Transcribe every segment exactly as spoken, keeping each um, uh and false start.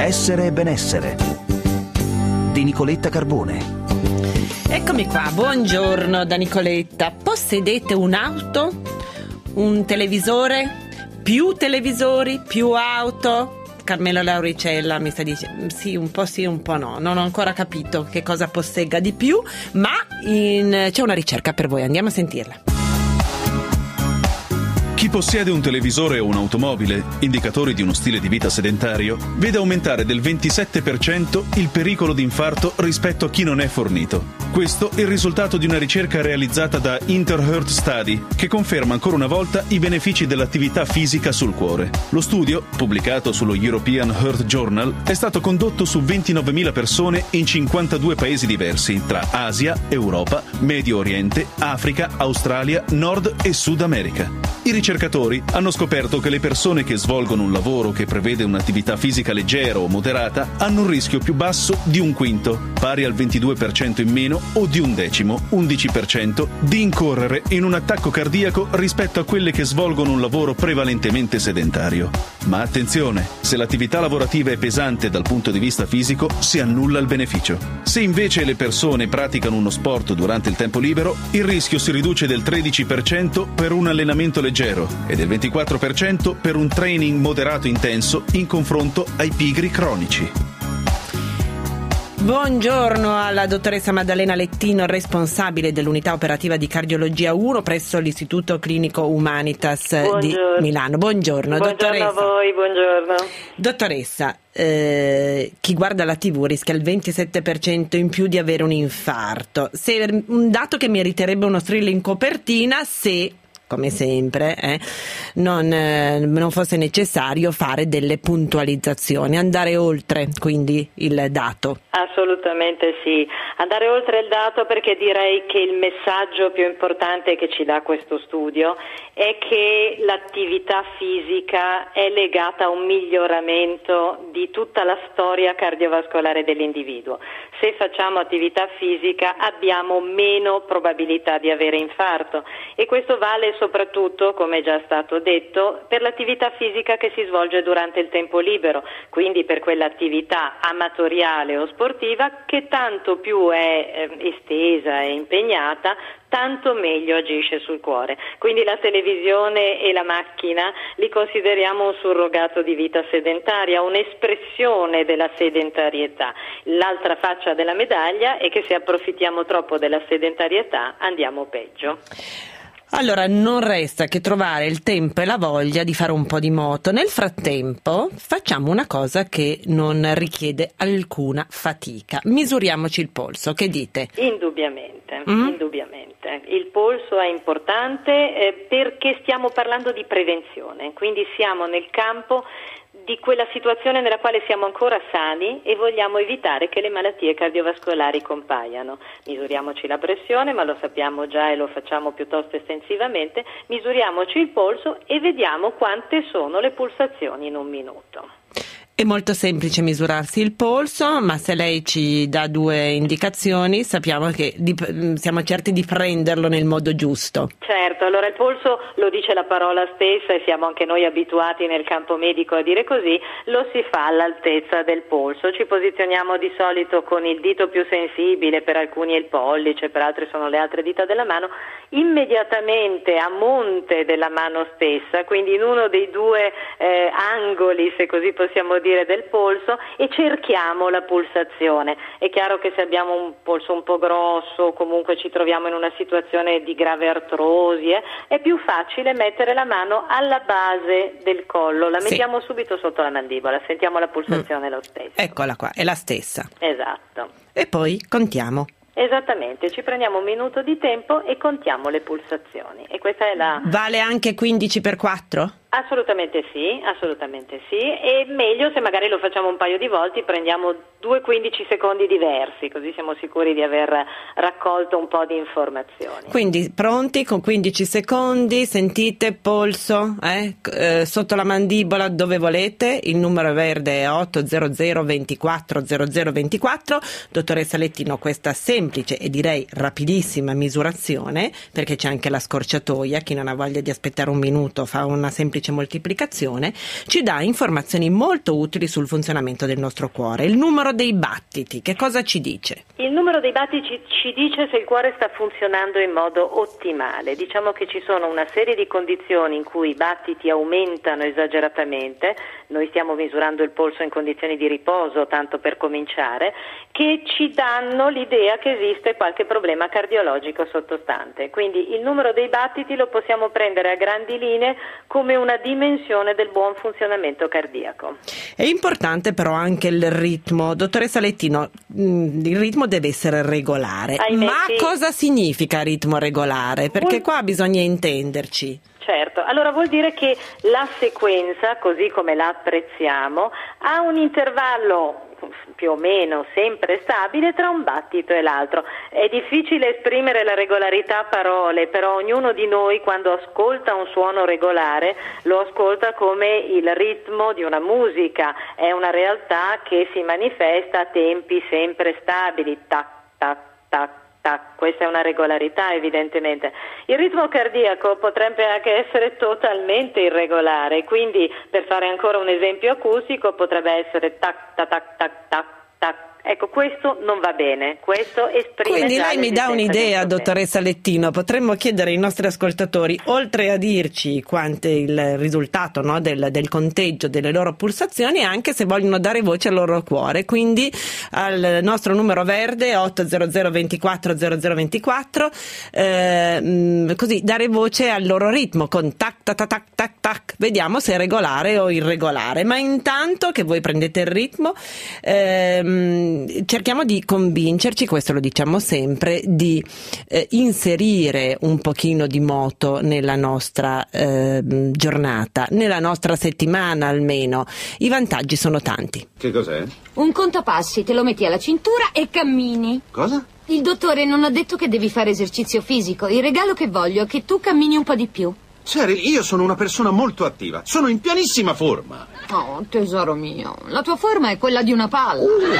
Essere e benessere di Nicoletta Carbone. Eccomi qua, buongiorno da Nicoletta. Possedete un'auto? Un televisore? Più televisori? Più auto? Carmelo Lauricella mi sta dicendo sì, un po' sì, un po' no. Non ho ancora capito che cosa possegga di più, ma in... c'è una ricerca per voi, andiamo a sentirla. Chi possiede un televisore o un'automobile, indicatori di uno stile di vita sedentario, vede aumentare del ventisette per cento il pericolo di infarto rispetto a chi non è fornito. Questo è il risultato di una ricerca realizzata da Inter-Heart Study, che conferma ancora una volta i benefici dell'attività fisica sul cuore. Lo studio, pubblicato sullo European Heart Journal, è stato condotto su ventinovemila persone in cinquantadue paesi diversi, tra Asia, Europa, Medio Oriente, Africa, Australia, Nord e Sud America. I ricercatori hanno scoperto che le persone che svolgono un lavoro che prevede un'attività fisica leggera o moderata hanno un rischio più basso di un quinto, pari al ventidue per cento in meno, o di un decimo, undici per cento, di incorrere in un attacco cardiaco rispetto a quelle che svolgono un lavoro prevalentemente sedentario. Ma attenzione, se l'attività lavorativa è pesante dal punto di vista fisico, si annulla il beneficio. Se invece le persone praticano uno sport durante il tempo libero, il rischio si riduce del tredici per cento per un allenamento leggero e del ventiquattro per cento per un training moderato intenso in confronto ai pigri cronici. Buongiorno alla dottoressa Maddalena Lettino, responsabile dell'unità operativa di cardiologia uno presso l'Istituto Clinico Humanitas buongiorno. Di Milano. Buongiorno, buongiorno dottoressa. a voi, buongiorno. Dottoressa, eh, chi guarda la tivù rischia il ventisette per cento in più di avere un infarto. Se, un dato che meriterebbe uno strillo in copertina se... come sempre, eh, non, eh, non fosse necessario fare delle puntualizzazioni, andare oltre quindi il dato. Assolutamente sì, andare oltre il dato, perché direi che il messaggio più importante che ci dà questo studio è che l'attività fisica è legata a un miglioramento di tutta la storia cardiovascolare dell'individuo. Se facciamo attività fisica abbiamo meno probabilità di avere infarto, e questo vale soprattutto, come è già stato detto, per l'attività fisica che si svolge durante il tempo libero, quindi per quell'attività amatoriale o sportiva che tanto più è eh, estesa e impegnata, tanto meglio agisce sul cuore. Quindi la televisione e la macchina li consideriamo un surrogato di vita sedentaria, un'espressione della sedentarietà. L'altra faccia della medaglia è che se approfittiamo troppo della sedentarietà andiamo peggio. Allora non resta che trovare il tempo e la voglia di fare un po' di moto. Nel frattempo facciamo una cosa che non richiede alcuna fatica. Misuriamoci il polso, che dite? Indubbiamente, Mm? indubbiamente. Il polso è importante eh, perché stiamo parlando di prevenzione, quindi siamo nel campo di quella situazione nella quale siamo ancora sani e vogliamo evitare che le malattie cardiovascolari compaiano. Misuriamoci la pressione, ma lo sappiamo già e lo facciamo piuttosto estensivamente, misuriamoci il polso e vediamo quante sono le pulsazioni in un minuto. È molto semplice misurarsi il polso, ma se lei ci dà due indicazioni sappiamo che di, siamo certi di prenderlo nel modo giusto. Certo, allora il polso lo dice la parola stessa e siamo anche noi abituati nel campo medico a dire così, lo si fa all'altezza del polso. Ci posizioniamo di solito con il dito più sensibile, per alcuni è il pollice, per altri sono le altre dita della mano, immediatamente a monte della mano stessa, quindi in uno dei due eh, angoli, se così possiamo dire, del polso, e cerchiamo la pulsazione. È chiaro che se abbiamo un polso un po' grosso, comunque ci troviamo in una situazione di grave artrosi, eh, è più facile mettere la mano alla base del collo, la mettiamo sì. subito sotto la mandibola, sentiamo la pulsazione mm. lo stesso. Eccola qua, è la stessa. Esatto. E poi contiamo. Esattamente, ci prendiamo un minuto di tempo e contiamo le pulsazioni. E questa è la... Vale anche quindici per quattro? Assolutamente sì, assolutamente sì, e meglio se magari lo facciamo un paio di volte, prendiamo due quindici secondi diversi, così siamo sicuri di aver raccolto un po' di informazioni. Quindi pronti con quindici secondi, sentite polso eh? Eh, sotto la mandibola dove volete, il numero verde è otto zero zero ventiquattro zero zero ventiquattro. Dottoressa Lettino, questa semplice e direi rapidissima misurazione, perché c'è anche la scorciatoia, chi non ha voglia di aspettare un minuto fa una semplice semplice moltiplicazione, ci dà informazioni molto utili sul funzionamento del nostro cuore. Il numero dei battiti, che cosa ci dice? Il numero dei battiti ci, ci dice se il cuore sta funzionando in modo ottimale. Diciamo che ci sono una serie di condizioni in cui i battiti aumentano esageratamente. Noi stiamo misurando il polso in condizioni di riposo, tanto per cominciare, che ci danno l'idea che esiste qualche problema cardiologico sottostante. Quindi il numero dei battiti lo possiamo prendere a grandi linee come una dimensione del buon funzionamento cardiaco. È importante però anche il ritmo. Dottoressa Lettino, il ritmo deve essere regolare. Ahimè, Ma sì. cosa significa ritmo regolare? Perché qua bisogna intenderci. Certo, allora vuol dire che la sequenza, così come la apprezziamo, ha un intervallo più o meno sempre stabile tra un battito e l'altro. È difficile esprimere la regolarità a parole, però ognuno di noi quando ascolta un suono regolare lo ascolta come il ritmo di una musica, è una realtà che si manifesta a tempi sempre stabili, tac, tac, tac. Questa è una regolarità evidentemente. Il ritmo cardiaco potrebbe anche essere totalmente irregolare, quindi per fare ancora un esempio acustico potrebbe essere tac tac tac tac tac tac. Ecco, questo non va bene, questo esprime. Quindi già lei mi dà un'idea, dottoressa Lettino. Potremmo chiedere ai nostri ascoltatori, oltre a dirci quanto è il risultato, no, del, del conteggio delle loro pulsazioni, anche se vogliono dare voce al loro cuore. Quindi al nostro numero verde otto zero zero ventiquattro zero zero ventiquattro, eh, così dare voce al loro ritmo con tac tac tac tac tac. Vediamo se è regolare o irregolare. Ma intanto che voi prendete il ritmo, ehm, cerchiamo di convincerci, questo lo diciamo sempre, di eh, inserire un pochino di moto nella nostra eh, giornata, nella nostra settimana almeno. I vantaggi sono tanti. Che cos'è? Un contapassi, te lo metti alla cintura e cammini. Cosa? Il dottore non ha detto che devi fare esercizio fisico. Il regalo che voglio è che tu cammini un po' di più. Cheryl, io sono una persona molto attiva. Sono in pianissima forma. Oh, tesoro mio, la tua forma è quella di una palla. Uh,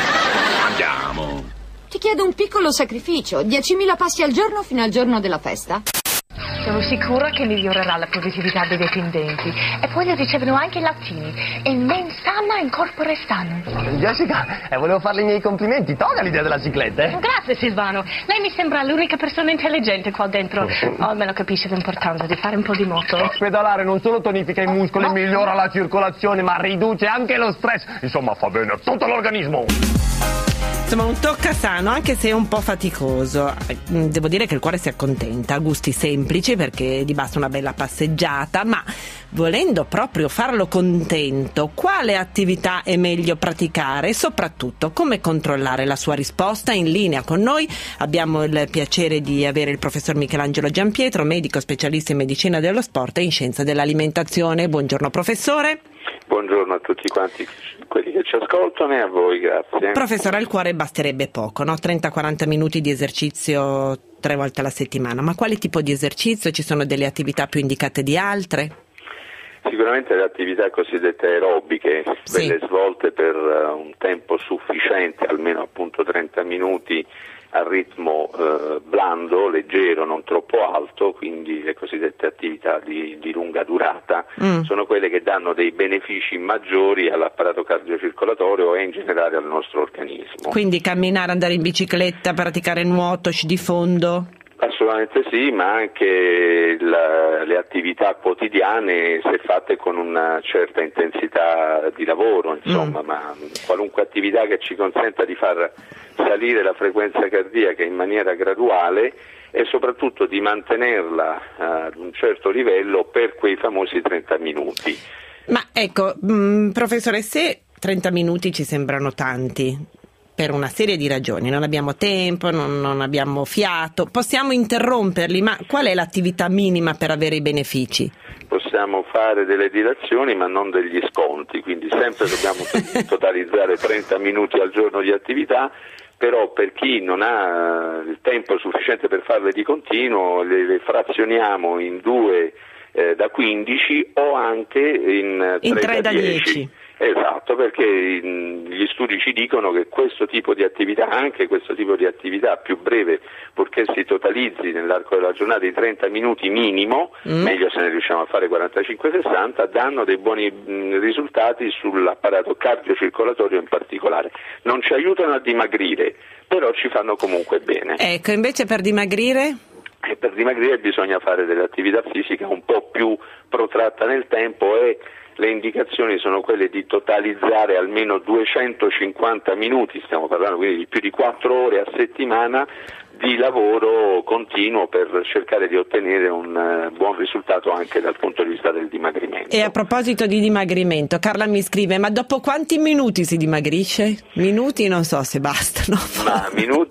andiamo. Ti chiedo un piccolo sacrificio, diecimila passi al giorno fino al giorno della festa. Sono sicura che migliorerà la produttività dei dipendenti e poi li ricevono anche i lattini. In mens sana, in corpore sano. Jessica, eh, volevo farle i miei complimenti. Toga l'idea della cicletta, eh? Grazie Silvano, lei mi sembra l'unica persona intelligente qua dentro, o almeno capisce l'importanza di fare un po' di moto. Pedalare non solo tonifica i muscoli, no, migliora la circolazione, ma riduce anche lo stress. Insomma, fa bene a tutto l'organismo. Insomma, un toccasano, anche se è un po' faticoso. Devo dire che il cuore si accontenta, gusti semplici perché gli basta una bella passeggiata, ma volendo proprio farlo contento, quale attività è meglio praticare e soprattutto come controllare la sua risposta? In linea con noi abbiamo il piacere di avere il professor Michelangelo Giampietro, medico specialista in medicina dello sport e in scienza dell'alimentazione. Buongiorno professore. Buongiorno a tutti quanti quelli che ci ascoltano e a voi, grazie. Professore, al cuore basterebbe poco, no? trenta quaranta minuti di esercizio tre volte alla settimana, ma quale tipo di esercizio? Ci sono delle attività più indicate di altre? Sicuramente le attività cosiddette aerobiche, sì, quelle svolte per un tempo sufficiente, almeno appunto trenta minuti, a ritmo eh, blando, leggero, non troppo alto, quindi le cosiddette attività di, di lunga durata, mm. sono quelle che danno dei benefici maggiori all'apparato cardiocircolatorio e in generale al nostro organismo. Quindi camminare, andare in bicicletta, praticare nuoto, sci di fondo? Assolutamente sì, ma anche la, le attività quotidiane, se fatte con una certa intensità di lavoro, insomma, mm. ma qualunque attività che ci consenta di far salire la frequenza cardiaca in maniera graduale e soprattutto di mantenerla uh, ad un certo livello per quei famosi trenta minuti. Ma ecco, mh, professore, se trenta minuti ci sembrano tanti, per una serie di ragioni, non abbiamo tempo, non, non abbiamo fiato, possiamo interromperli, ma qual è l'attività minima per avere i benefici? Possiamo fare delle dilazioni ma non degli sconti, quindi sempre dobbiamo totalizzare trenta minuti al giorno di attività, però per chi non ha il tempo sufficiente per farle di continuo le, le frazioniamo in due eh, da quindici o anche in, in tre da dieci. dieci. Esatto, perché gli studi ci dicono che questo tipo di attività, anche questo tipo di attività più breve, purché si totalizzi nell'arco della giornata di trenta minuti minimo, mm. meglio se ne riusciamo a fare quarantacinque sessanta, danno dei buoni mh, risultati sull'apparato cardiocircolatorio in particolare. Non ci aiutano a dimagrire, però ci fanno comunque bene. Ecco, invece per dimagrire? E per dimagrire bisogna fare dell'attività fisica un po' più protratta nel tempo e le indicazioni sono quelle di totalizzare almeno duecentocinquanta minuti, stiamo parlando quindi di più di quattro ore a settimana di lavoro continuo per cercare di ottenere un uh, buon risultato anche dal punto di vista del dimagrimento. E a proposito di dimagrimento, Carla mi scrive: ma dopo quanti minuti si dimagrisce? Minuti non so se bastano. Ma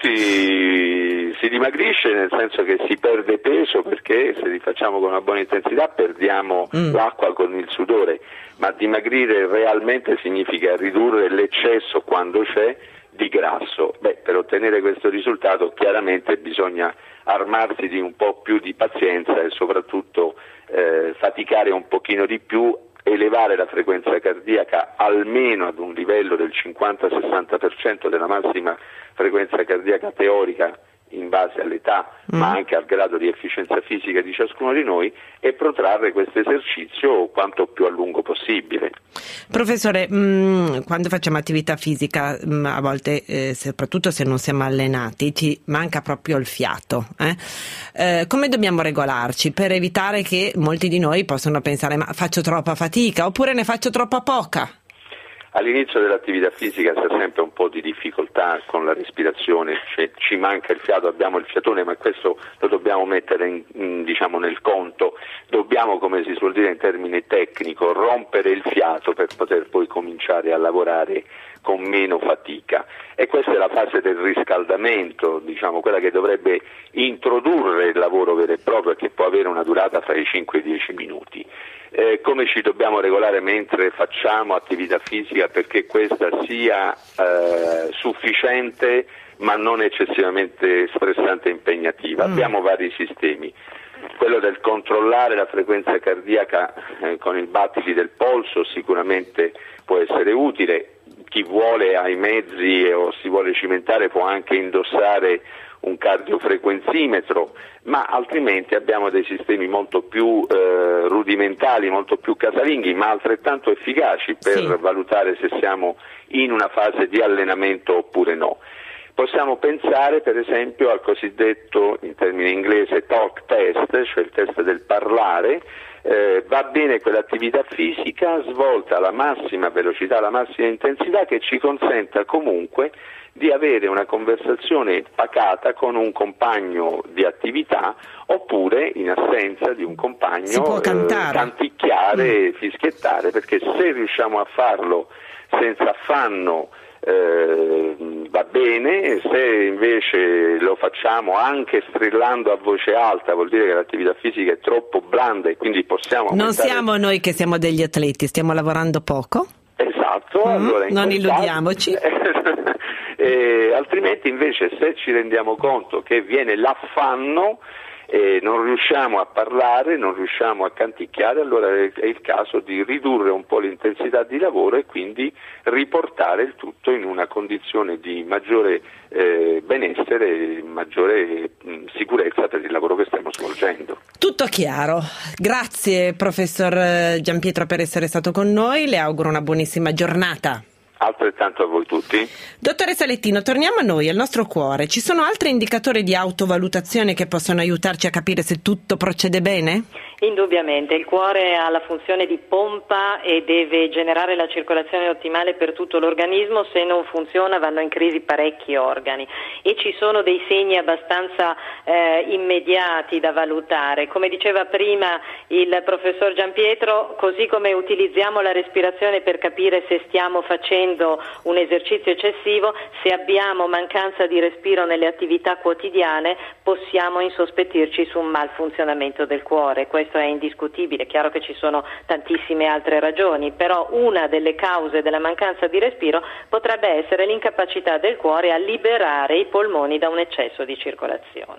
minuti si dimagrisce nel senso che si perde peso, perché se li facciamo con una buona intensità perdiamo mm. l'acqua con il sudore, ma dimagrire realmente significa ridurre l'eccesso, quando c'è, di grasso. Beh, per ottenere questo risultato chiaramente bisogna armarsi di un po' più di pazienza e soprattutto eh, faticare un pochino di più, elevare la frequenza cardiaca almeno ad un livello del cinquanta sessanta per cento della massima frequenza cardiaca teorica in base all'età, mm. ma anche al grado di efficienza fisica di ciascuno di noi, e protrarre questo esercizio quanto più a lungo possibile. Professore, mh, quando facciamo attività fisica, mh, a volte, eh, soprattutto se non siamo allenati, ci manca proprio il fiato. Eh? Eh, come dobbiamo regolarci per evitare che molti di noi possano pensare: ma faccio troppa fatica, oppure ne faccio troppa poca? All'inizio dell'attività fisica c'è sempre un po' di difficoltà con la respirazione, cioè, ci manca il fiato, abbiamo il fiatone, ma questo lo dobbiamo mettere in, in, diciamo, nel conto. Dobbiamo, come si suol dire in termine tecnico, rompere il fiato per poter poi cominciare a lavorare con meno fatica, e questa è la fase del riscaldamento, diciamo, quella che dovrebbe introdurre il lavoro vero e proprio, che può avere una durata fra i cinque e i dieci minuti. Eh, come ci dobbiamo regolare mentre facciamo attività fisica perché questa sia eh, sufficiente ma non eccessivamente stressante e impegnativa? Mm. Abbiamo vari sistemi. Quello del controllare la frequenza cardiaca eh, con i battiti del polso sicuramente può essere utile. Chi vuole, ha i mezzi o si vuole cimentare, può anche indossare un cardiofrequenzimetro, ma altrimenti abbiamo dei sistemi molto più eh, rudimentali, molto più casalinghi, ma altrettanto efficaci per sì. valutare se siamo in una fase di allenamento oppure no. Possiamo pensare per esempio al cosiddetto, in termine inglese, talk test, cioè il test del parlare. Eh, va bene quell'attività fisica svolta alla massima velocità, alla massima intensità, che ci consenta comunque di avere una conversazione pacata con un compagno di attività, oppure in assenza di un compagno si può cantare, eh, canticchiare, mm. fischiettare, perché se riusciamo a farlo senza affanno Eh, va bene. Se invece lo facciamo anche strillando a voce alta, vuol dire che l'attività fisica è troppo blanda e quindi possiamo non aumentare... siamo noi che siamo degli atleti, stiamo lavorando poco. Esatto, mm, allora in non quel illudiamoci. caso... eh, altrimenti invece, se ci rendiamo conto che viene l'affanno e non riusciamo a parlare, non riusciamo a canticchiare, allora è il caso di ridurre un po' l'intensità di lavoro e quindi riportare il tutto in una condizione di maggiore eh, benessere e maggiore mh, sicurezza per il lavoro che stiamo svolgendo. Tutto chiaro. Grazie professor Giampietro per essere stato con noi, le auguro una buonissima giornata. Altrettanto a voi tutti. Dottoressa Lettino, torniamo a noi, al nostro cuore. Ci sono altri indicatori di autovalutazione che possono aiutarci a capire se tutto procede bene? Indubbiamente, il cuore ha la funzione di pompa e deve generare la circolazione ottimale per tutto l'organismo. Se non funziona vanno in crisi parecchi organi e ci sono dei segni abbastanza eh, immediati da valutare. Come diceva prima il professor Giampietro, così come utilizziamo la respirazione per capire se stiamo facendo un esercizio eccessivo, se abbiamo mancanza di respiro nelle attività quotidiane possiamo insospettirci su un malfunzionamento del cuore. Questo è indiscutibile, è chiaro che ci sono tantissime altre ragioni, però una delle cause della mancanza di respiro potrebbe essere l'incapacità del cuore a liberare i polmoni da un eccesso di circolazione.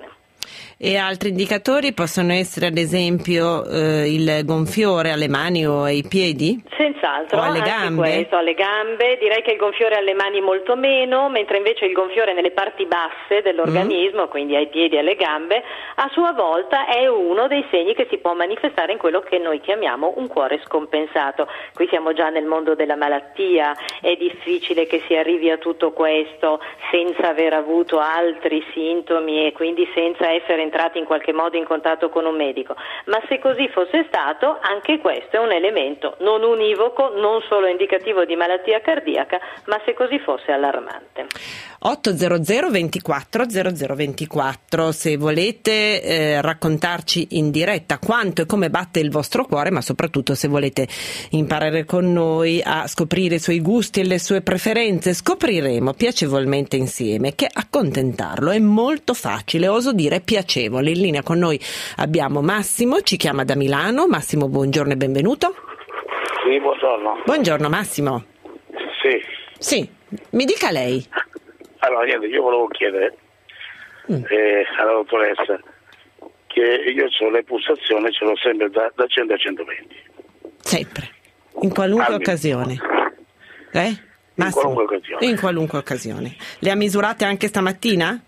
E altri indicatori possono essere ad esempio eh, il gonfiore alle mani o ai piedi? Senz'altro, o alle anche gambe? questo, alle gambe, direi che il gonfiore alle mani molto meno, mentre invece il gonfiore nelle parti basse dell'organismo, mm. quindi ai piedi e alle gambe, a sua volta è uno dei segni che si può manifestare in quello che noi chiamiamo un cuore scompensato. Qui siamo già nel mondo della malattia, è difficile che si arrivi a tutto questo senza aver avuto altri sintomi e quindi senza essere entrati in qualche modo in contatto con un medico, ma se così fosse stato, anche questo è un elemento non univoco, non solo indicativo di malattia cardiaca, ma se così fosse allarmante. ottocento ventiquattro zero zero ventiquattro, se volete eh, raccontarci in diretta quanto e come batte il vostro cuore, ma soprattutto se volete imparare con noi a scoprire i suoi gusti e le sue preferenze, scopriremo piacevolmente insieme che accontentarlo è molto facile, oso dire piacevole. In linea con noi abbiamo Massimo, ci chiama da Milano. Massimo, buongiorno e benvenuto. Sì, buongiorno. Buongiorno Massimo. Sì. Sì, mi dica lei. Allora, niente, io volevo chiedere mm. eh, alla dottoressa che io ho le pulsazioni, ce l'ho sempre da, da cento a centoventi. Sempre, in qualunque Almeno. occasione. Eh? Massimo? In qualunque occasione. In qualunque occasione. Le ha misurate anche stamattina?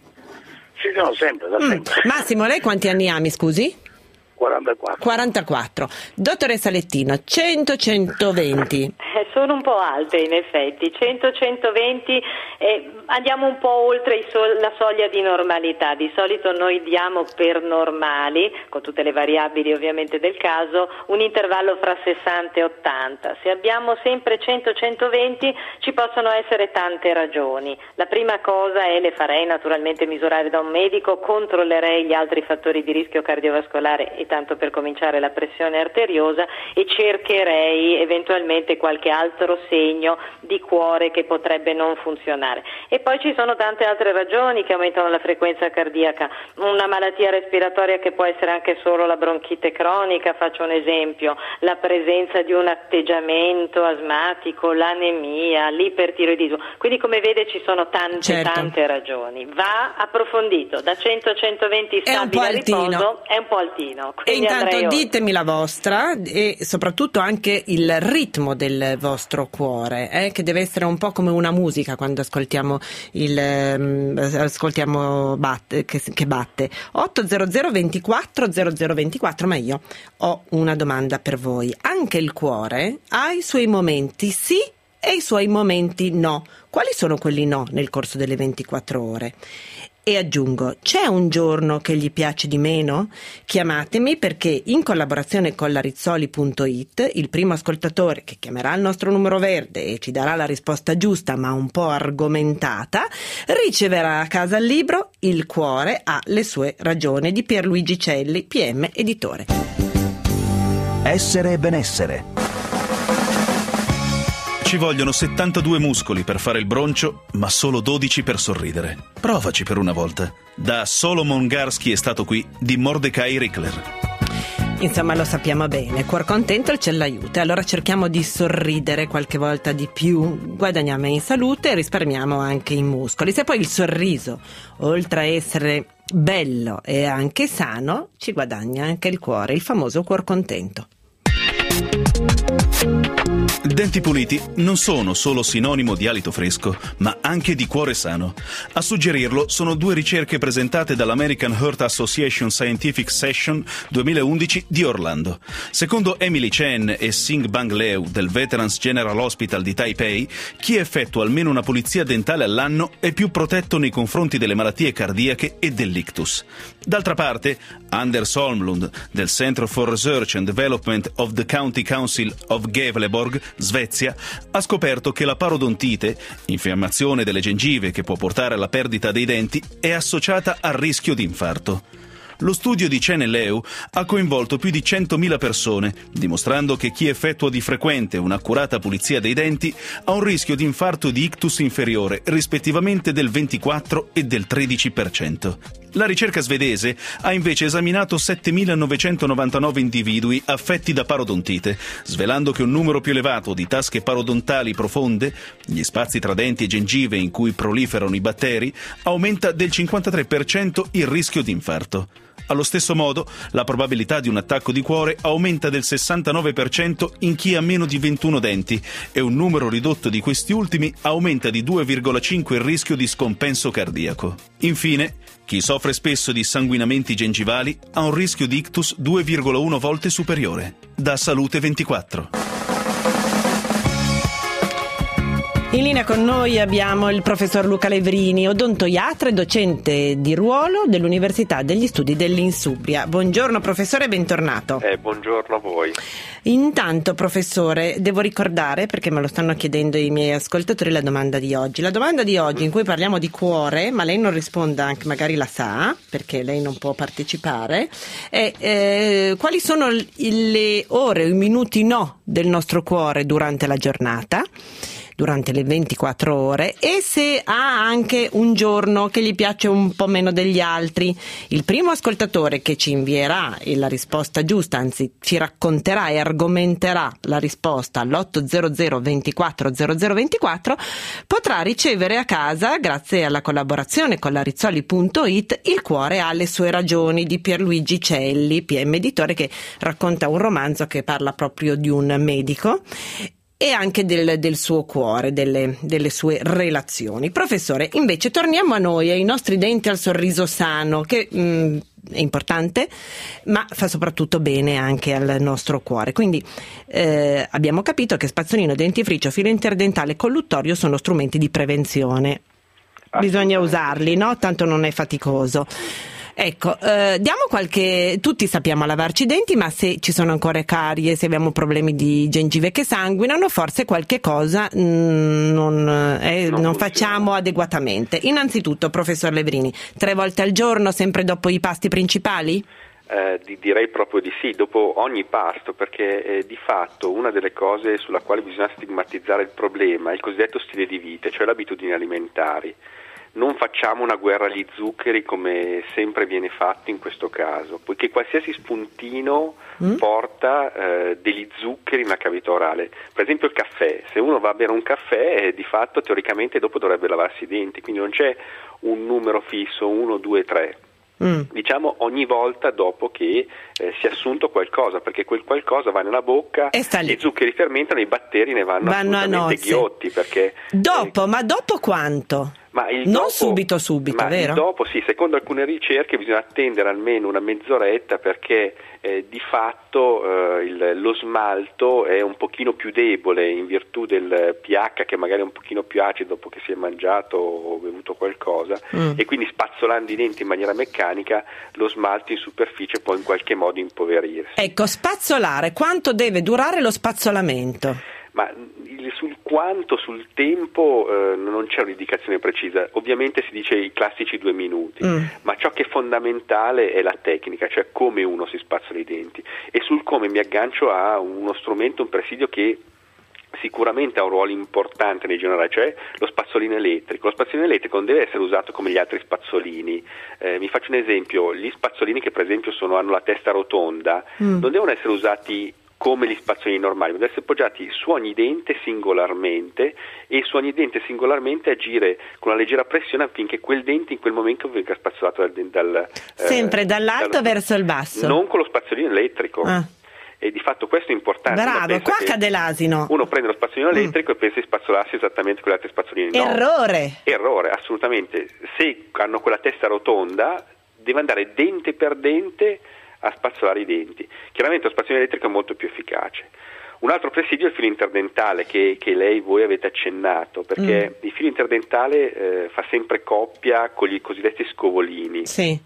Sì, no, sempre, da sempre. Mm. Massimo, lei quanti anni ha, mi scusi? quarantaquattro. quarantaquattro. Dottoressa Lettino, cento centoventi. Eh, sono un po' alte in effetti, cento centoventi, eh, andiamo un po' oltre i so- la soglia di normalità. Di solito noi diamo per normali, con tutte le variabili ovviamente del caso, un intervallo fra sessanta e ottanta. Se abbiamo sempre cento centoventi ci possono essere tante ragioni. La prima cosa è, le farei naturalmente misurare da un medico, controllerei gli altri fattori di rischio cardiovascolare e tanto per cominciare la pressione arteriosa e cercherei eventualmente qualche altro segno di cuore che potrebbe non funzionare. E poi ci sono tante altre ragioni che aumentano la frequenza cardiaca, una malattia respiratoria che può essere anche solo la bronchite cronica, faccio un esempio, la presenza di un atteggiamento asmatico, l'anemia, l'ipertiroidismo. Quindi come vede ci sono tante certo. tante ragioni. Va approfondito, da cento a centoventi stabile a riposo, è un po' altino. E intanto ditemi la vostra e soprattutto anche il ritmo del vostro cuore, eh, che deve essere un po' come una musica quando ascoltiamo il um, ascoltiamo batte, che, che batte. ottocento ventiquattro zero zero ventiquattro, ma io ho una domanda per voi. Anche il cuore ha i suoi momenti sì e i suoi momenti no. Quali sono quelli no nel corso delle ventiquattro ore? E aggiungo, c'è un giorno che gli piace di meno? Chiamatemi perché in collaborazione con la Rizzoli punto it il primo ascoltatore che chiamerà il nostro numero verde e ci darà la risposta giusta ma un po' argomentata riceverà a casa il libro Il cuore ha le sue ragioni di Pierluigi Celli, P M editore. Essere e benessere. Ci vogliono settantadue muscoli per fare il broncio, ma solo dodici per sorridere. Provaci per una volta. Da Solomon Garski è stato qui di Mordecai Rickler. Insomma, lo sappiamo bene, cuor contento il cielo aiuta, allora cerchiamo di sorridere qualche volta di più, guadagniamo in salute e risparmiamo anche i muscoli. Se poi il sorriso, oltre a essere bello e anche sano, ci guadagna anche il cuore, il famoso cuor contento. Denti puliti non sono solo sinonimo di alito fresco, ma anche di cuore sano. A suggerirlo sono due ricerche presentate dall'American Heart Association Scientific Session duemilaundici di Orlando. Secondo Emily Chen e Sing Bang Leu del Veterans General Hospital di Taipei, chi effettua almeno una pulizia dentale all'anno è più protetto nei confronti delle malattie cardiache e dell'ictus. D'altra parte, Anders Holmlund del Center for Research and Development of the County Council of Gävleborg, Svezia, ha scoperto che la parodontite, infiammazione delle gengive che può portare alla perdita dei denti, è associata al rischio di infarto. Lo studio di Chen e Leu ha coinvolto più di centomila persone, dimostrando che chi effettua di frequente un'accurata pulizia dei denti ha un rischio di infarto di ictus inferiore, rispettivamente del ventiquattro e del tredici per cento. La ricerca svedese ha invece esaminato settemilanovecentovantanove individui affetti da parodontite, svelando che un numero più elevato di tasche parodontali profonde, gli spazi tra denti e gengive in cui proliferano i batteri, aumenta del cinquantatré per cento il rischio di infarto. Allo stesso modo, la probabilità di un attacco di cuore aumenta del sessantanove per cento in chi ha meno di ventuno denti e un numero ridotto di questi ultimi aumenta di due virgola cinque il rischio di scompenso cardiaco. Infine, chi soffre spesso di sanguinamenti gengivali ha un rischio di ictus due virgola uno volte superiore. Da Salute ventiquattro. In linea con noi abbiamo il professor Luca Levrini, odontoiatra e docente di ruolo dell'Università degli Studi dell'Insubria. Buongiorno professore, bentornato. Eh, buongiorno a voi. Intanto professore, devo ricordare, perché me lo stanno chiedendo i miei ascoltatori, la domanda di oggi. La domanda di oggi in cui parliamo di cuore, ma lei non risponda, anche magari la sa, perché lei non può partecipare, è eh, quali sono le ore o i minuti no del nostro cuore durante la giornata, durante le ventiquattro ore, e se ha anche un giorno che gli piace un po' meno degli altri. Il primo ascoltatore che ci invierà la risposta giusta, anzi ci racconterà e argomenterà la risposta all'otto zero zero ventiquattro zero zero ventiquattro potrà ricevere a casa, grazie alla collaborazione con la Rizzoli punto it, Il cuore ha le sue ragioni di Pierluigi Celli, P M editore, che racconta un romanzo che parla proprio di un medico e anche del, del suo cuore, delle, delle sue relazioni. Professore, invece torniamo a noi, ai nostri denti, al sorriso sano, che mh, è importante, ma fa soprattutto bene anche al nostro cuore. Quindi eh, abbiamo capito che spazzolino, dentifricio, filo interdentale e colluttorio sono strumenti di prevenzione. Bisogna usarli, no? Tanto non è faticoso. Ecco, eh, diamo qualche... Tutti sappiamo lavarci i denti, ma se ci sono ancora carie, se abbiamo problemi di gengive che sanguinano, forse qualche cosa mh, non, eh, non, non facciamo adeguatamente. Innanzitutto, professor Levrini, tre volte al giorno, sempre dopo i pasti principali? Eh, direi proprio di sì, dopo ogni pasto, perché eh, di fatto una delle cose sulla quale bisogna stigmatizzare il problema è il cosiddetto stile di vita, cioè le abitudini alimentari. Non facciamo una guerra agli zuccheri come sempre viene fatto in questo caso, poiché qualsiasi spuntino mm. porta eh, degli zuccheri nella cavità orale. Per esempio il caffè, se uno va a bere un caffè, eh, di fatto teoricamente dopo dovrebbe lavarsi i denti, quindi non c'è un numero fisso, uno, due, tre. Mm. Diciamo ogni volta dopo che eh, si è assunto qualcosa, perché quel qualcosa va nella bocca, i zuccheri fermentano, i batteri ne vanno, vanno assolutamente ghiotti. Perché, dopo, eh, ma dopo quanto? Ma il non dopo, subito subito, ma vero? Il dopo sì, secondo alcune ricerche bisogna attendere almeno una mezz'oretta, perché eh, di fatto eh, il, lo smalto è un pochino più debole in virtù del pH, che magari è un pochino più acido dopo che si è mangiato o bevuto qualcosa, mm. e quindi spazzolando i denti in maniera meccanica lo smalto in superficie può in qualche modo impoverirsi. Ecco, spazzolare, quanto deve durare lo spazzolamento? Ma sul quanto, sul tempo eh, non c'è un'indicazione precisa, ovviamente si dice i classici due minuti, mm. ma ciò che è fondamentale è la tecnica, cioè come uno si spazzola i denti, e sul come mi aggancio a uno strumento, un presidio che sicuramente ha un ruolo importante nei generali, cioè lo spazzolino elettrico. Lo spazzolino elettrico non deve essere usato come gli altri spazzolini. Eh, vi faccio un esempio: gli spazzolini che per esempio sono, hanno la testa rotonda mm. non devono essere usati come gli spazzolini normali, devono essere poggiati su ogni dente singolarmente, e su ogni dente singolarmente agire con una leggera pressione affinché quel dente in quel momento venga spazzolato dal, dal sempre eh, dall'alto dal, verso il basso, non con lo spazzolino elettrico. Ah. E di fatto questo è importante. Bravo, qua cade l'asino. Uno prende lo spazzolino mm. elettrico e pensa di spazzolarsi esattamente con gli altri spazzolini. No. Errore. Errore, assolutamente. Se hanno quella testa rotonda, deve andare dente per dente a spazzolare i denti. Chiaramente lo spazzolino elettrico è molto più efficace. Un altro presidio è il filo interdentale che, che lei, voi avete accennato, perché mm. il filo interdentale eh, fa sempre coppia con i cosiddetti scovolini. Sì.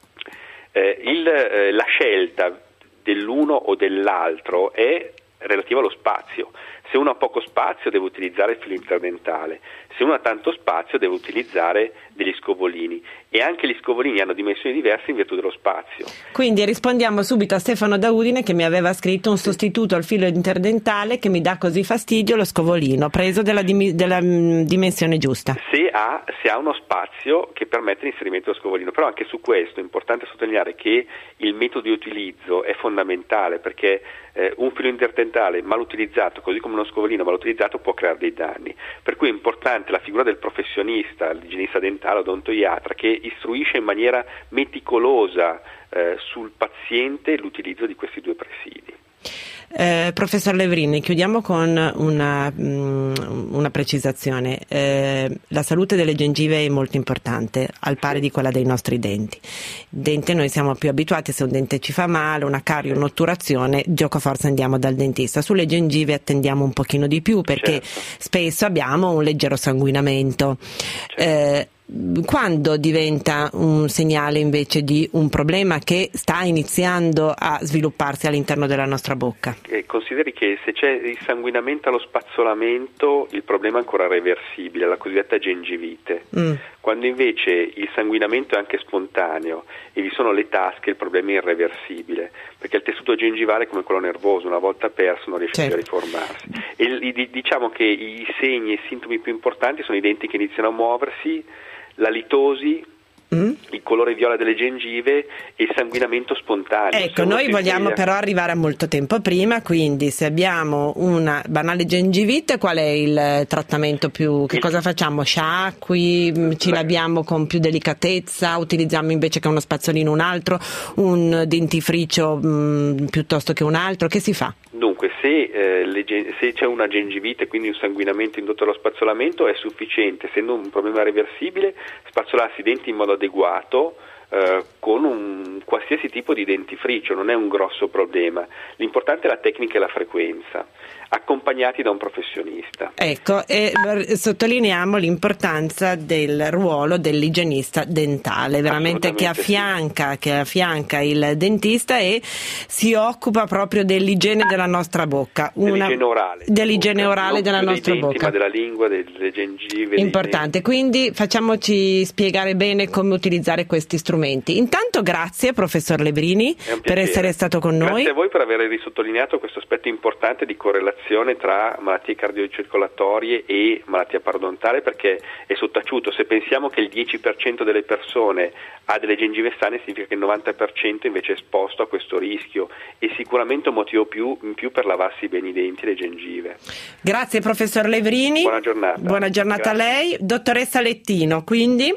Eh, il, eh, la scelta dell'uno o dell'altro è relativa allo spazio. Se uno ha poco spazio deve utilizzare il filo interdentale, se uno ha tanto spazio deve utilizzare degli scovolini, e anche gli scovolini hanno dimensioni diverse in virtù dello spazio. Quindi rispondiamo subito a Stefano da Udine, che mi aveva scritto un sostituto al filo interdentale che mi dà così fastidio, lo scovolino, preso della, dim- della mh, dimensione giusta. Se ha, se ha uno spazio che permette l'inserimento dello scovolino, però anche su questo è importante sottolineare che il metodo di utilizzo è fondamentale, perché eh, un filo interdentale mal utilizzato, così come uno scovolino mal utilizzato, può creare dei danni, per cui è importante la figura del professionista, l'igienista dentale, odontoiatra, che istruisce in maniera meticolosa eh, sul paziente l'utilizzo di questi due presidi. Eh, professor Levrini, chiudiamo con una, una precisazione. Eh, la salute delle gengive è molto importante, al pari di quella dei nostri denti. Il dente, noi siamo più abituati, se un dente ci fa male, una carie, un'otturazione, gioco forza andiamo dal dentista. Sulle gengive attendiamo un pochino di più, perché certo, spesso abbiamo un leggero sanguinamento. Certo. Eh, Quando diventa un segnale invece di un problema che sta iniziando a svilupparsi all'interno della nostra bocca? Eh, consideri che se c'è il sanguinamento allo spazzolamento il problema è ancora reversibile, la cosiddetta gengivite. Mm. Quando invece il sanguinamento è anche spontaneo e vi sono le tasche, il problema è irreversibile, perché il tessuto gengivale è come quello nervoso, una volta perso non riesce certo. più a riformarsi. E diciamo che i segni e i sintomi più importanti sono i denti che iniziano a muoversi, la litosi, mm. il colore viola delle gengive e il sanguinamento spontaneo. Ecco, noi vogliamo però arrivare a molto tempo prima, quindi se abbiamo una banale gengivite, qual è il trattamento più... Che il... cosa facciamo? Sciacqui? Ci laviamo con più delicatezza? Utilizziamo invece che uno spazzolino un altro? Un dentifricio mh, piuttosto che un altro? Che si fa? Dunque, se, eh, le, se c'è una gengivite, quindi un sanguinamento indotto dallo spazzolamento, è sufficiente, essendo un problema reversibile, spazzolarsi i denti in modo adeguato eh, con un qualsiasi tipo di dentifricio, non è un grosso problema. L'importante è la tecnica e la frequenza, accompagnati da un professionista. Ecco, e sottolineiamo l'importanza del ruolo dell'igienista dentale, veramente che affianca, sì. che affianca il dentista e si occupa proprio dell'igiene della nostra bocca. Una, dell'igiene orale. Dell'igiene bocca, orale della nostra denti, bocca. Ma della lingua, delle gengive. Importante, quindi facciamoci spiegare bene come utilizzare questi strumenti. Intanto grazie professor Levrini per essere stato con noi. Grazie a voi per aver risottolineato questo aspetto importante di correlazione tra malattie cardiocircolatorie e malattia parodontale, perché è sottaciuto. Se pensiamo che il dieci per cento delle persone ha delle gengive sane, significa che il novanta per cento invece è esposto a questo rischio, e sicuramente un motivo più, in più per lavarsi bene i denti e le gengive. Grazie professor Levrini. Buona giornata. Buona giornata a lei. Dottoressa Lettino, quindi...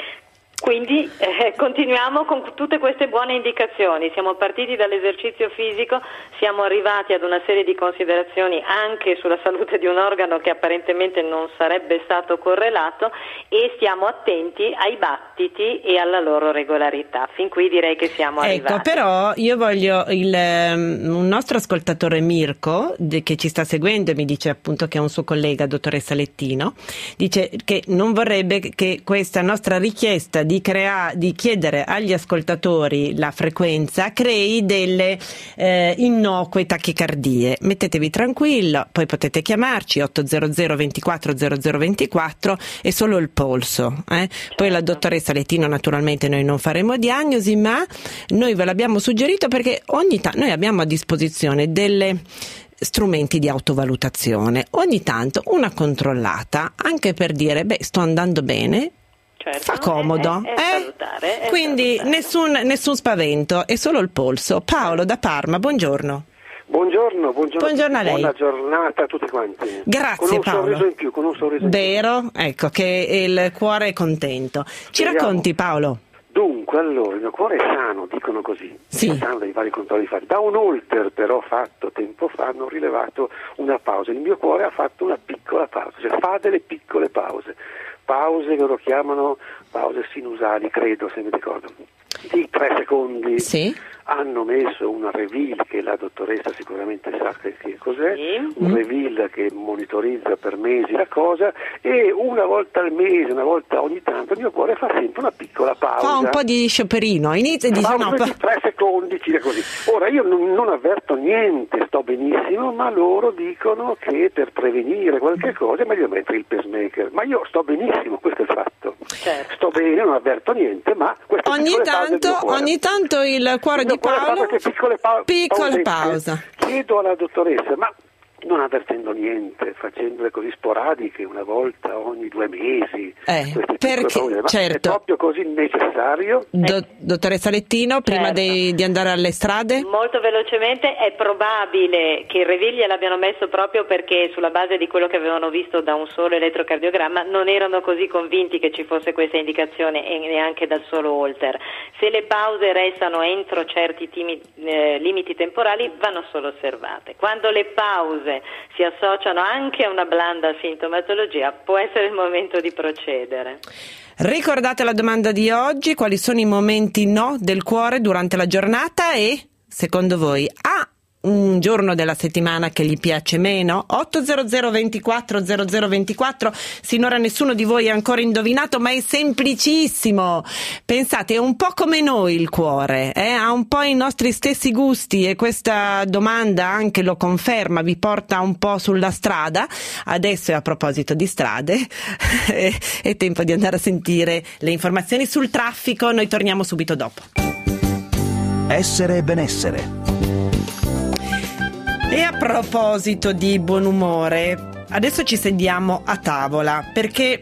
Quindi eh, continuiamo con tutte queste buone indicazioni. Siamo partiti dall'esercizio fisico, siamo arrivati ad una serie di considerazioni anche sulla salute di un organo che apparentemente non sarebbe stato correlato, e stiamo attenti ai battiti e alla loro regolarità. Fin qui direi che siamo arrivati. Ecco, però io voglio il, um, un nostro ascoltatore Mirko de, che ci sta seguendo e mi dice appunto che è un suo collega, dottoressa Lettino, dice che non vorrebbe che questa nostra richiesta di Di, crea- di chiedere agli ascoltatori la frequenza crei delle eh, innocue tachicardie. Mettetevi tranquillo, poi potete chiamarci otto zero zero ventiquattro zero zero ventiquattro e solo il polso. Eh? Poi la dottoressa Lettino, naturalmente noi non faremo diagnosi, ma noi ve l'abbiamo suggerito perché ogni tanto noi abbiamo a disposizione delle strumenti di autovalutazione, ogni tanto una controllata, anche per dire beh sto andando bene. Certo, fa comodo, è, è, è eh? salutare, è Quindi salutare. Nessun, nessun spavento, è solo il polso. Paolo da Parma, buongiorno. Buongiorno, buongiorno, buongiorno a lei. Buona giornata a tutti quanti. Grazie con un Paolo. Sorriso in più, con un sorriso in Vero? più. Ecco che il cuore è contento. Ci Speriamo. racconti Paolo? Dunque, allora, il mio cuore è sano, dicono così, sì. È sano dai vari controlli fatti. Da un Holter però fatto tempo fa hanno rilevato una pausa. Il mio cuore ha fatto una piccola pausa, cioè fa delle piccole pause. Pause che loro chiamano pause sinusali, credo, se mi ricordo, di tre secondi. Sì. Hanno messo una reveal che la dottoressa sicuramente sa che, che cos'è, sì. un mm. reveal che monitorizza per mesi la cosa, e una volta al mese, una volta ogni tanto il mio cuore fa sempre una piccola pausa. Fa un po' di scioperino, inizia e dice pausa no. di tre secondi. undici, così. Ora io non, non avverto niente, sto benissimo, ma loro dicono che per prevenire qualche cosa è meglio mettere il pacemaker. Ma io sto benissimo, questo è il fatto. Certo. Sto bene, non avverto niente, ma queste ogni tanto, ogni tanto il cuore il di Paolo piccole, pa- piccole pausa. Chiedo alla dottoressa, ma non avvertendo niente, facendole così sporadiche, una volta ogni due mesi, eh, perché pause, ma certo, è proprio così necessario? Do, dottoressa Lettino, prima certo. di, di andare alle strade? Molto velocemente, è probabile che il Reviglia l'abbiano messo proprio perché sulla base di quello che avevano visto da un solo elettrocardiogramma non erano così convinti che ci fosse questa indicazione e neanche dal solo Holter. Se le pause restano entro certi timi, eh, limiti temporali vanno solo osservate. Quando le pause si associano anche a una blanda sintomatologia, può essere il momento di procedere. Ricordate la domanda di oggi: quali sono i momenti no del cuore durante la giornata e, secondo voi, ha un giorno della settimana che gli piace meno? otto zero zero ventiquattro zero zero ventiquattro. Sinora nessuno di voi ha ancora indovinato, ma è semplicissimo. Pensate, è un po' come noi il cuore, eh? Ha un po' i nostri stessi gusti, e questa domanda anche lo conferma, vi porta un po' sulla strada. Adesso, a proposito di strade, è tempo di andare a sentire le informazioni sul traffico. Noi torniamo subito dopo. Essere benessere. E a proposito di buon umore, adesso ci sediamo a tavola perché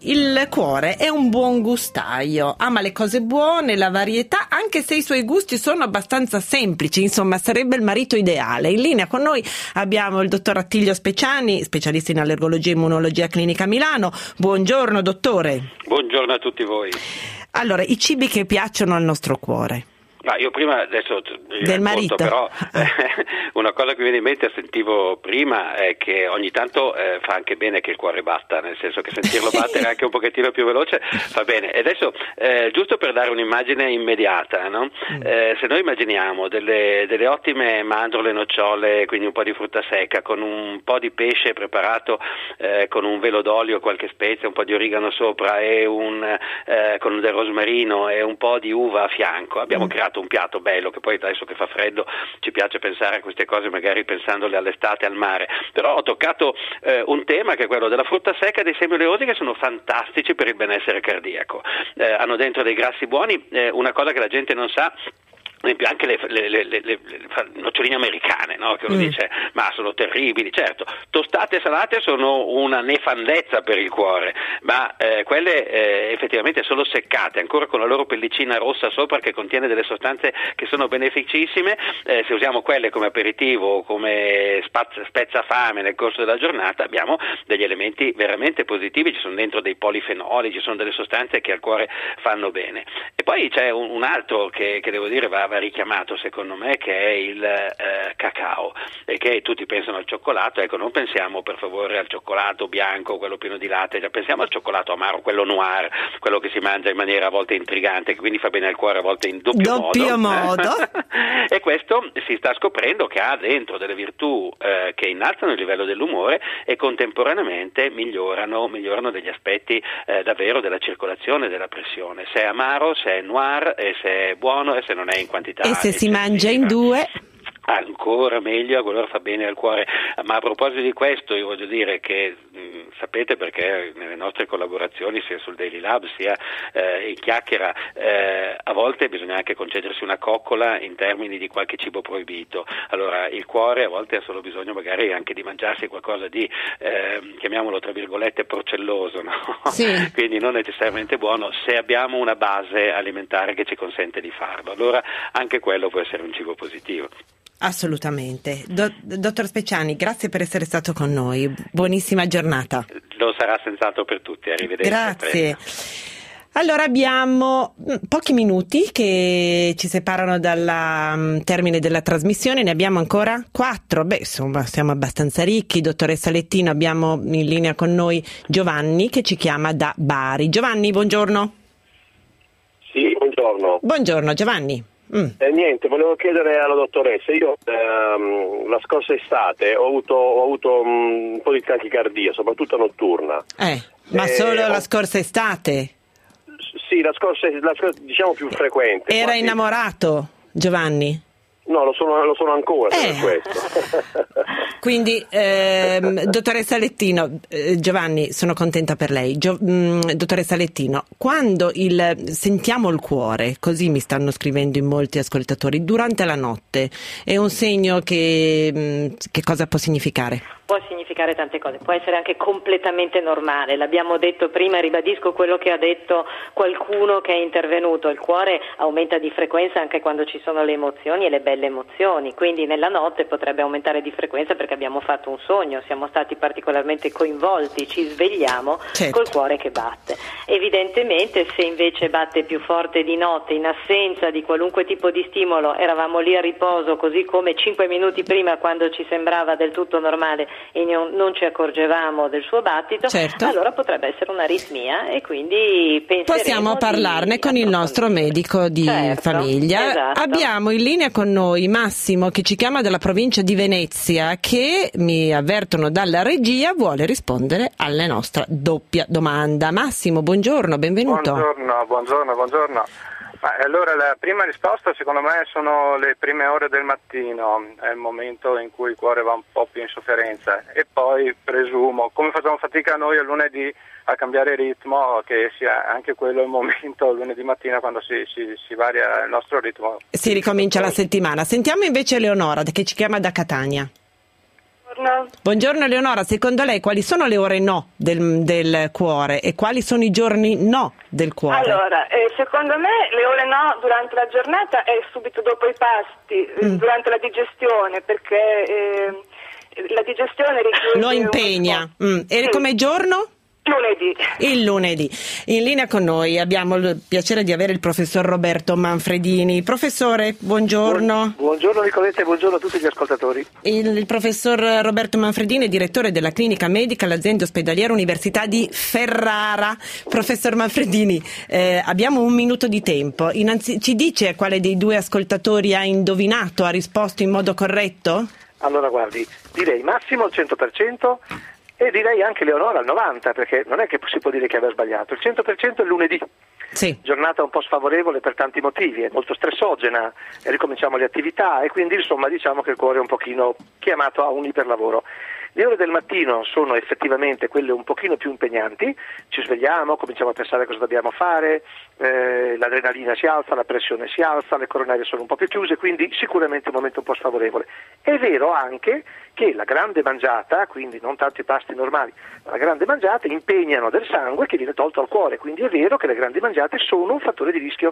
il cuore è un buon gustaio, ama le cose buone, la varietà, anche se i suoi gusti sono abbastanza semplici. Insomma, sarebbe il marito ideale. In linea con noi abbiamo il dottor Attilio Speciani, specialista in allergologia e immunologia clinica a Milano. Buongiorno dottore. Buongiorno a tutti voi. Allora, i cibi che piacciono al nostro cuore. Ma io prima, adesso del marito, però eh, una cosa che mi viene in mente, sentivo prima, è che ogni tanto eh, fa anche bene che il cuore batta, nel senso che sentirlo battere anche un pochettino più veloce fa bene. E adesso, eh, giusto per dare un'immagine immediata, no? eh, se noi immaginiamo delle, delle ottime mandorle, nocciole, quindi un po' di frutta secca, con un po' di pesce preparato eh, con un velo d'olio, qualche spezia, un po' di origano sopra e un, eh, con del rosmarino e un po' di uva a fianco, abbiamo mm. creato un piatto bello, che poi adesso che fa freddo ci piace pensare a queste cose, magari pensandole all'estate, al mare. Però ho toccato eh, un tema che è quello della frutta secca e dei semi oleosi, che sono fantastici per il benessere cardiaco. Eh, hanno dentro dei grassi buoni, eh, una cosa che la gente non sa. Per esempio anche le, le, le, le, le noccioline americane, no? Che uno mm. dice ma sono terribili. Certo, tostate e salate sono una nefandezza per il cuore, ma eh, quelle eh, effettivamente solo seccate, ancora con la loro pellicina rossa sopra che contiene delle sostanze che sono beneficissime, eh, se usiamo quelle come aperitivo o come spazza, spezzafame nel corso della giornata, abbiamo degli elementi veramente positivi. Ci sono dentro dei polifenoli, ci sono delle sostanze che al cuore fanno bene. E poi c'è un, un altro che, che devo dire va va richiamato secondo me, che è il eh, cacao, e che tutti pensano al cioccolato. Ecco, non pensiamo per favore al cioccolato bianco, quello pieno di latte, già pensiamo al cioccolato amaro, quello noir, quello che si mangia in maniera a volte intrigante, che quindi fa bene al cuore, a volte in doppio, doppio modo, modo. E questo si sta scoprendo che ha dentro delle virtù eh, che innalzano il livello dell'umore e contemporaneamente migliorano, migliorano degli aspetti eh, davvero della circolazione, della pressione, se è amaro, se è noir, e se è buono e se non è in quantità. E se si mangia in due? Ancora meglio, allora fa bene al cuore. Ma a proposito di questo, io voglio dire che mh, sapete, perché nelle nostre collaborazioni, sia sul Daily Lab sia eh, in chiacchiera, eh, a volte bisogna anche concedersi una coccola in termini di qualche cibo proibito. Allora il cuore a volte ha solo bisogno magari anche di mangiarsi qualcosa di eh, chiamiamolo tra virgolette procelloso, no? Sì. Quindi non necessariamente buono, se abbiamo una base alimentare che ci consente di farlo, allora anche quello può essere un cibo positivo. Assolutamente. Do- dottor Speciani, grazie per essere stato con noi. Buonissima giornata. Lo sarà senz'altro per tutti. Arrivederci. Grazie. Allora abbiamo pochi minuti che ci separano dal um, termine della trasmissione, ne abbiamo ancora quattro. Beh, insomma, siamo abbastanza ricchi. Dottoressa Lettino, abbiamo in linea con noi Giovanni che ci chiama da Bari. Giovanni, buongiorno. Sì, buongiorno. Buongiorno Giovanni. Mm. Eh, niente, volevo chiedere alla dottoressa, io ehm, la scorsa estate ho avuto, ho avuto um, un po' di tachicardia, soprattutto notturna. Eh, ma eh, solo ho... la scorsa estate? Sì, la scorsa, la scorsa diciamo più frequente. Era quasi... innamorato Giovanni? No, lo sono, lo sono ancora, eh. per questo. Quindi, ehm, dottoressa Lettino, eh, Giovanni, sono contenta per lei. Gio- mh, dottoressa Lettino, quando il, sentiamo il cuore, così mi stanno scrivendo in molti ascoltatori, durante la notte, è un segno che, mh, che cosa può significare? Può significare tante cose, può essere anche completamente normale, l'abbiamo detto prima, ribadisco quello che ha detto qualcuno che è intervenuto, il cuore aumenta di frequenza anche quando ci sono le emozioni e le belle emozioni, quindi nella notte potrebbe aumentare di frequenza perché abbiamo fatto un sogno, siamo stati particolarmente coinvolti, ci svegliamo certo. col cuore che batte. Evidentemente se invece batte più forte di notte, in assenza di qualunque tipo di stimolo, eravamo lì a riposo così come cinque minuti prima quando ci sembrava del tutto normale e non ci accorgevamo del suo battito, certo. allora potrebbe essere un'aritmia e quindi penseremo possiamo parlarne di con il nostro medico di certo, famiglia. Esatto. Abbiamo in linea con noi Massimo che ci chiama dalla provincia di Venezia, che mi avvertono dalla regia vuole rispondere alla nostra doppia domanda. Massimo, buongiorno, benvenuto. Buongiorno, buongiorno, buongiorno. Allora, la prima risposta secondo me sono le prime ore del mattino, è il momento in cui il cuore va un po' più in sofferenza e poi presumo, come facciamo fatica noi a lunedì a cambiare ritmo, che sia anche quello il momento lunedì mattina quando si, si, si varia il nostro ritmo. Si ricomincia la settimana. Sentiamo invece Eleonora che ci chiama da Catania. Buongiorno. Buongiorno Eleonora, secondo lei quali sono le ore no del, del cuore e quali sono i giorni no del cuore? Allora, eh, secondo me le ore no durante la giornata è subito dopo i pasti, mm. durante la digestione, perché eh, la digestione richiede lo impegna. Mm. E sì. Come giorno? Lunedì. Il lunedì. In linea con noi abbiamo il piacere di avere il professor Roberto Manfredini. Professore, buongiorno. Buongiorno Nicoletta e buongiorno a tutti gli ascoltatori. Il, il professor Roberto Manfredini è direttore della clinica medica all'azienda ospedaliera Università di Ferrara. Professor Manfredini, eh, abbiamo un minuto di tempo. Innanzi, ci dice quale dei due ascoltatori ha indovinato, ha risposto in modo corretto? Allora guardi, direi Massimo al cento per cento e direi anche Leonora al novanta per cento, perché non è che si può dire che aveva sbagliato. Il cento per cento è lunedì, sì. Giornata un po' sfavorevole per tanti motivi, è molto stressogena, e ricominciamo le attività e quindi insomma diciamo che il cuore è un pochino chiamato a un iperlavoro. Le ore del mattino sono effettivamente quelle un pochino più impegnanti, ci svegliamo, cominciamo a pensare cosa dobbiamo fare, eh, l'adrenalina si alza, la pressione si alza, le coronarie sono un po' più chiuse, quindi sicuramente un momento un po' sfavorevole. È vero anche che la grande mangiata, quindi non tanto i pasti normali, ma la grande mangiata impegnano del sangue che viene tolto al cuore, quindi è vero che le grandi mangiate sono un fattore di rischio.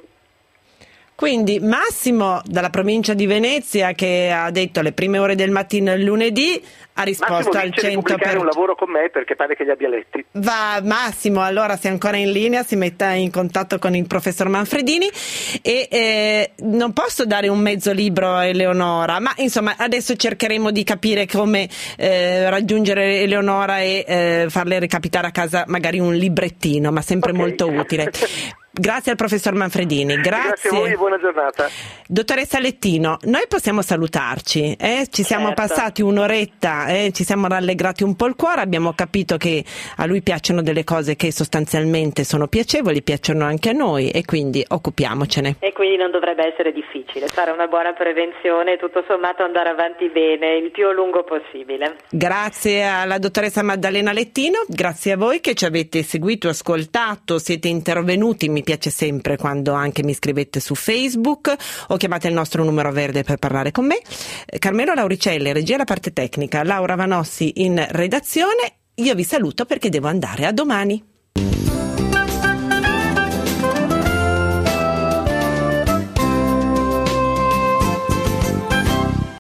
Quindi Massimo dalla provincia di Venezia che ha detto le prime ore del mattino il lunedì ha risposto Massimo al cento per cento. pubblicare un lavoro con me perché pare che li abbia letti. Va Massimo, allora se è ancora in linea si metta in contatto con il professor Manfredini e eh, non posso dare un mezzo libro a Eleonora, ma insomma adesso cercheremo di capire come eh, raggiungere Eleonora e eh, farle recapitare a casa magari un librettino, ma sempre okay. molto utile. Grazie al professor Manfredini, grazie. Grazie a voi e buona giornata. Dottoressa Lettino, noi possiamo salutarci, eh? Ci siamo certo. passati un'oretta, eh? Ci siamo rallegrati un po' il cuore, abbiamo capito che a lui piacciono delle cose che sostanzialmente sono piacevoli, piacciono anche a noi e quindi occupiamocene. E quindi non dovrebbe essere difficile, fare una buona prevenzione e tutto sommato andare avanti bene il più a lungo possibile. Grazie alla dottoressa Maddalena Lettino, grazie a voi che ci avete seguito, ascoltato, siete intervenuti, mi piace sempre quando anche mi scrivete su Facebook o chiamate il nostro numero verde per parlare con me. Carmelo Lauricelli, regia la parte tecnica, Laura Vanossi in redazione. Io vi saluto perché devo andare, a domani.